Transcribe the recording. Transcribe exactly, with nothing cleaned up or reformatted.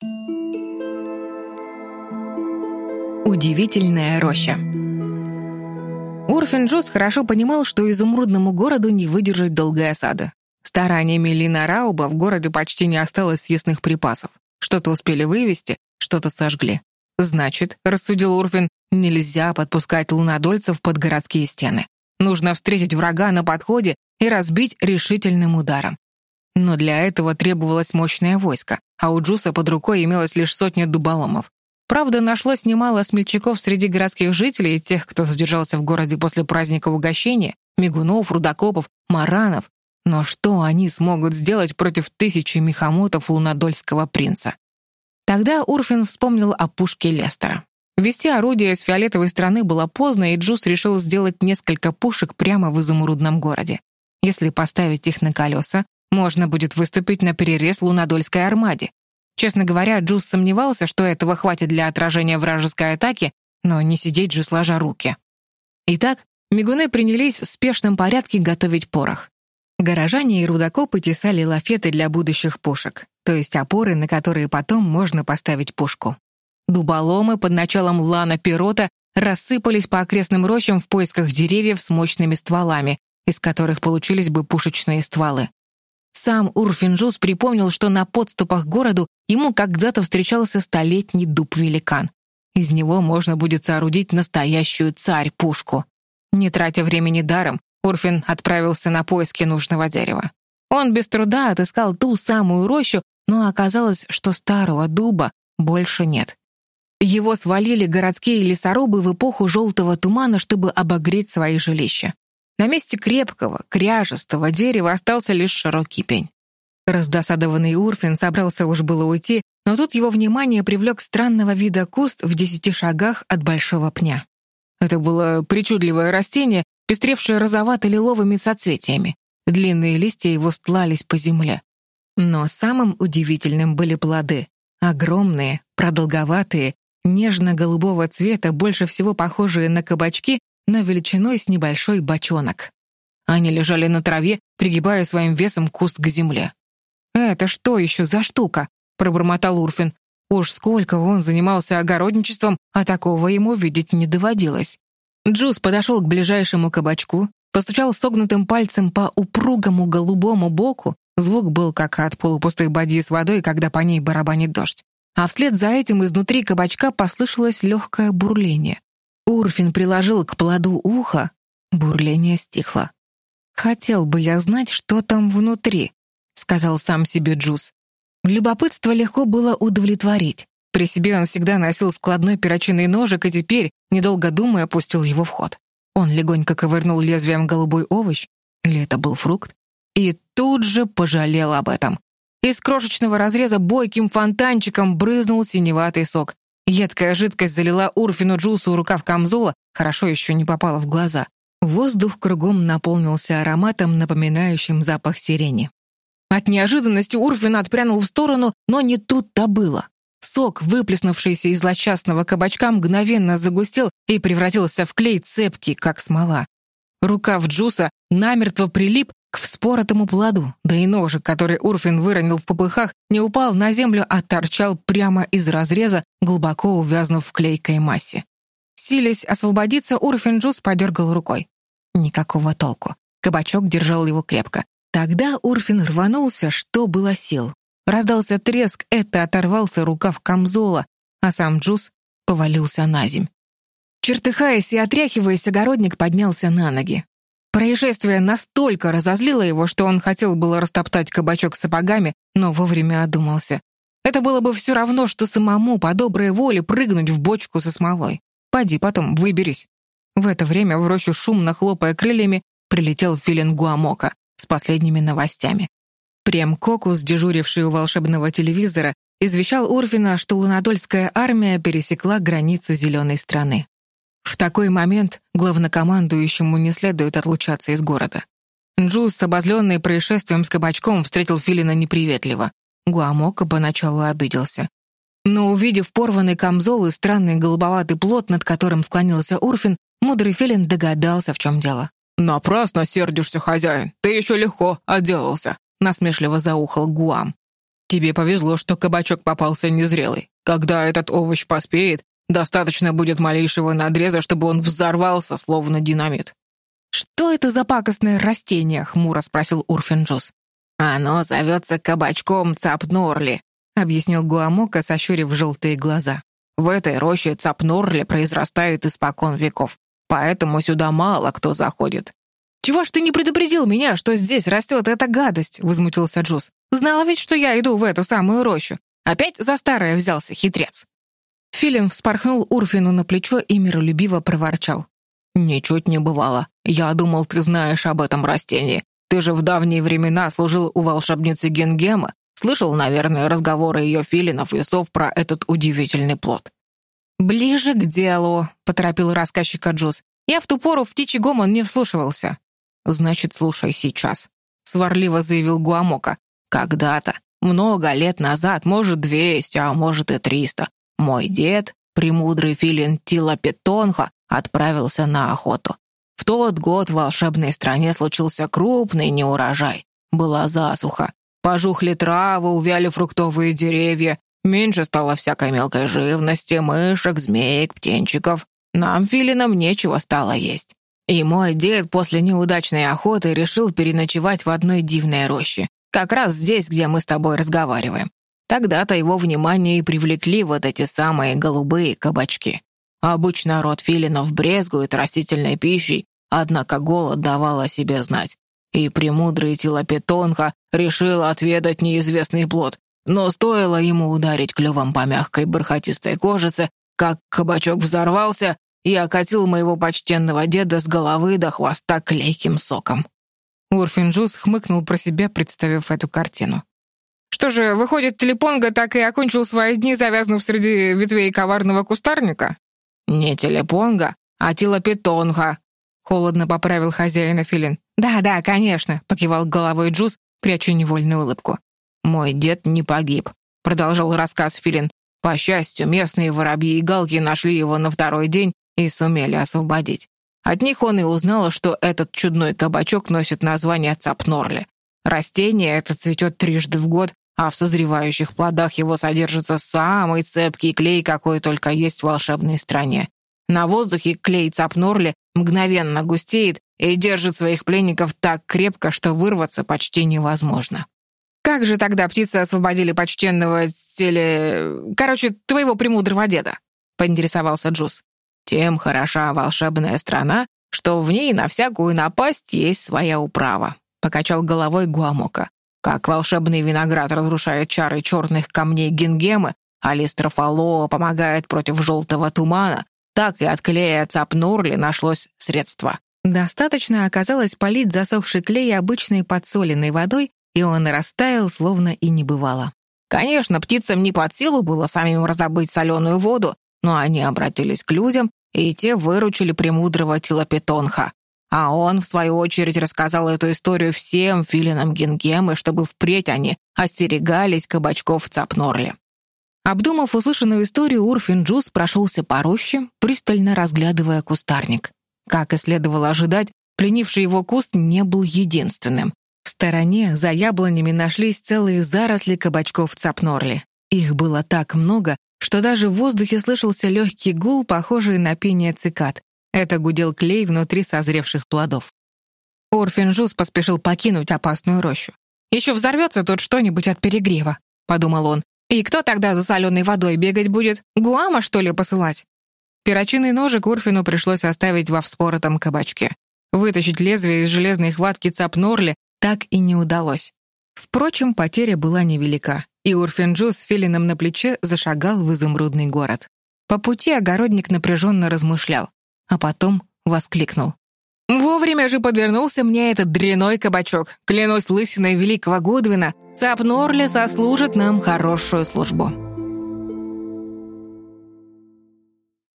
Удивительная роща. Урфин Джус хорошо понимал, что изумрудному городу не выдержать долгой осады. Стараниями Лина Рауба в городе почти не осталось съестных припасов. Что-то успели вывести, что-то сожгли. Значит, рассудил Урфин, нельзя подпускать лунодольцев под городские стены. Нужно встретить врага на подходе и разбить решительным ударом. Но для этого требовалось мощное войско, а у Джуса под рукой имелось лишь сотня дуболомов. Правда, нашлось немало смельчаков среди городских жителей и тех, кто задержался в городе после праздника угощения, мигунов, рудокопов, маранов. Но что они смогут сделать против тысячи мехамотов лунодольского принца? Тогда Урфин вспомнил о пушке Лестера. Вести орудие из фиолетовой страны было поздно, и Джус решил сделать несколько пушек прямо в изумрудном городе. Если поставить их на колеса, можно будет выступить на перерез лунодольской армаде. Честно говоря, Джус сомневался, что этого хватит для отражения вражеской атаки, но не сидеть же сложа руки. Итак, мигуны принялись в спешном порядке готовить порох. Горожане и рудокопы тесали лафеты для будущих пушек, то есть опоры, на которые потом можно поставить пушку. Дуболомы под началом Лана Пирота рассыпались по окрестным рощам в поисках деревьев с мощными стволами, из которых получились бы пушечные стволы. Сам Урфин Джус припомнил, что на подступах к городу ему когда-то встречался столетний дуб-великан. Из него можно будет соорудить настоящую царь-пушку. Не тратя времени даром, Урфин отправился на поиски нужного дерева. Он без труда отыскал ту самую рощу, но оказалось, что старого дуба больше нет. Его свалили городские лесорубы в эпоху желтого тумана, чтобы обогреть свои жилища. На месте крепкого, кряжестого дерева остался лишь широкий пень. Раздосадованный Урфин собрался уж было уйти, но тут его внимание привлек странного вида куст в десяти шагах от большого пня. Это было причудливое растение, пестревшее розовато-лиловыми соцветиями. Длинные листья его стлались по земле. Но самым удивительным были плоды. Огромные, продолговатые, нежно-голубого цвета, больше всего похожие на кабачки, но величиной с небольшой бочонок. Они лежали на траве, пригибая своим весом куст к земле. «Это что еще за штука?» — пробормотал Урфин. Уж сколько он занимался огородничеством, а такого ему видеть не доводилось. Джус подошел к ближайшему кабачку, постучал согнутым пальцем по упругому голубому боку. Звук был как от полупустой бадьи с водой, когда по ней барабанит дождь. А вслед за этим изнутри кабачка послышалось легкое бурление. Урфин приложил к плоду ухо, бурление стихло. «Хотел бы я знать, что там внутри», — сказал сам себе Джус. Любопытство легко было удовлетворить. При себе он всегда носил складной перочинный ножик и теперь, недолго думая, опустил его в ход. Он легонько ковырнул лезвием голубой овощ, или это был фрукт, и тут же пожалел об этом. Из крошечного разреза бойким фонтанчиком брызнул синеватый сок. Едкая жидкость залила Урфину Джусу рукав камзола, хорошо еще не попала в глаза. Воздух кругом наполнился ароматом, напоминающим запах сирени. От неожиданности Урфин отпрянул в сторону, но не тут-то было. Сок, выплеснувшийся из злосчастного кабачка, мгновенно загустел и превратился в клей цепкий, как смола. Рукав Джуса намертво прилип к вспоротому плоду, да и ножик, который Урфин выронил в попыхах, не упал на землю, а торчал прямо из разреза, глубоко увязнув в клейкой массе. Силясь освободиться, Урфин Джус подергал рукой. Никакого толку. Кабачок держал его крепко. Тогда Урфин рванулся, что было сил. Раздался треск, это оторвался рукав камзола, а сам Джус повалился на земь. Чертыхаясь и отряхиваясь, огородник поднялся на ноги. Происшествие настолько разозлило его, что он хотел было растоптать кабачок сапогами, но вовремя одумался. Это было бы все равно, что самому по доброй воле прыгнуть в бочку со смолой. Пойди потом, выберись. В это время в рощу, шумно хлопая крыльями, прилетел Филин Гуамока с последними новостями. Прем Кокус, дежуривший у волшебного телевизора, извещал Урфина, что лунодольская армия пересекла границу зеленой страны. В такой момент главнокомандующему не следует отлучаться из города. Джус, обозленный происшествием с кабачком, встретил Филина неприветливо. Гуамока поначалу обиделся. Но, увидев порванный камзол и странный голубоватый плод, над которым склонился Урфин, мудрый Филин догадался, в чем дело. «Напрасно сердишься, хозяин, ты еще легко отделался», — насмешливо заухал Гуам. Тебе повезло, что кабачок попался незрелый. Когда этот овощ поспеет, достаточно будет малейшего надреза, чтобы он взорвался, словно динамит». «Что это за пакостное растение?» — хмуро спросил Урфин-Джюс. «Оно зовется кабачком Цапнорли», — объяснил Гуамока, сощурив желтые глаза. «В этой роще Цапнорли произрастает испокон веков, поэтому сюда мало кто заходит». «Чего ж ты не предупредил меня, что здесь растет эта гадость?» — возмутился Джус. «Знала ведь, что я иду в эту самую рощу. Опять за старое взялся, хитрец». Филин вспорхнул Урфину на плечо и миролюбиво проворчал. «Ничуть не бывало. Я думал, ты знаешь об этом растении. Ты же в давние времена служил у волшебницы Гингемы. Слышал, наверное, разговоры ее филинов и сов про этот удивительный плод». «Ближе к делу», — поторопил рассказчика Джус. «Я в ту пору в птичий гомон не вслушивался». «Значит, слушай сейчас», — сварливо заявил Гуамока. «Когда-то, много лет назад, может, двести, а может и триста, мой дед, премудрый филин Тилапетонха, отправился на охоту. В тот год в волшебной стране случился крупный неурожай. Была засуха. Пожухли травы, увяли фруктовые деревья, меньше стало всякой мелкой живности, мышек, змеек, птенчиков. Нам, филинам, нечего стало есть. И мой дед после неудачной охоты решил переночевать в одной дивной роще, как раз здесь, где мы с тобой разговариваем. Тогда-то его внимание и привлекли вот эти самые голубые кабачки. Обычно род филинов брезгует растительной пищей, однако голод давал о себе знать. И премудрый Тилапетонха решил отведать неизвестный плод, но стоило ему ударить клювом по мягкой бархатистой кожице, как кабачок взорвался и окатил моего почтенного деда с головы до хвоста клейким соком. Урфин-Джюс хмыкнул про себя, представив эту картину. «Что же, выходит, Телепонга так и окончил свои дни, завязнув среди ветвей коварного кустарника?» «Не Телепонга, а Тилапетонха», — холодно поправил хозяина филин. «Да, да, конечно», — покивал головой Джус, пряча невольную улыбку. «Мой дед не погиб», — продолжал рассказ филин. «По счастью, местные воробьи и галки нашли его на второй день и сумели освободить. От них он и узнал, что этот чудной кабачок носит название Цапнорли. Растение это цветет трижды в год, а в созревающих плодах его содержится самый цепкий клей, какой только есть в волшебной стране. На воздухе клей Цапнорли мгновенно густеет и держит своих пленников так крепко, что вырваться почти невозможно». «Как же тогда птицы освободили почтенного теле... Короче, твоего премудрого деда?» — поинтересовался Джус. «Тем хороша волшебная страна, что в ней на всякую напасть есть своя управа», — покачал головой Гуамока. «Как волшебный виноград разрушает чары черных камней Гингемы, а Листрофалоа помогает против желтого тумана, так и от клея Цапнорли нашлось средство». Достаточно оказалось полить засохший клей обычной подсоленной водой, и он растаял, словно и не бывало. Конечно, птицам не под силу было самим раздобыть соленую воду, но они обратились к людям, и те выручили премудрого Тилапетонха. А он, в свою очередь, рассказал эту историю всем филинам Гингемы, чтобы впредь они остерегались кабачков Цапнорли. Обдумав услышанную историю, Урфин-Джюс прошелся по роще, пристально разглядывая кустарник. Как и следовало ожидать, пленивший его куст не был единственным. В стороне, за яблонями, нашлись целые заросли кабачков Цапнорли. Их было так много, что даже в воздухе слышался легкий гул, похожий на пение цикад. Это гудел клей внутри созревших плодов. Урфин-Джюс поспешил покинуть опасную рощу. «Еще взорвется тут что-нибудь от перегрева», — подумал он. «И кто тогда за соленой водой бегать будет? Гуама, что ли, посылать?» Перочинный ножик Урфину пришлось оставить во вспоротом кабачке. Вытащить лезвие из железной хватки Цапнорли так и не удалось. Впрочем, потеря была невелика, и Урфин-Джюс с филином на плече зашагал в изумрудный город. По пути огородник напряженно размышлял, а потом воскликнул. «Вовремя же подвернулся мне этот дряной кабачок. Клянусь лысиной великого Гудвина, Цапнорли сослужит нам хорошую службу».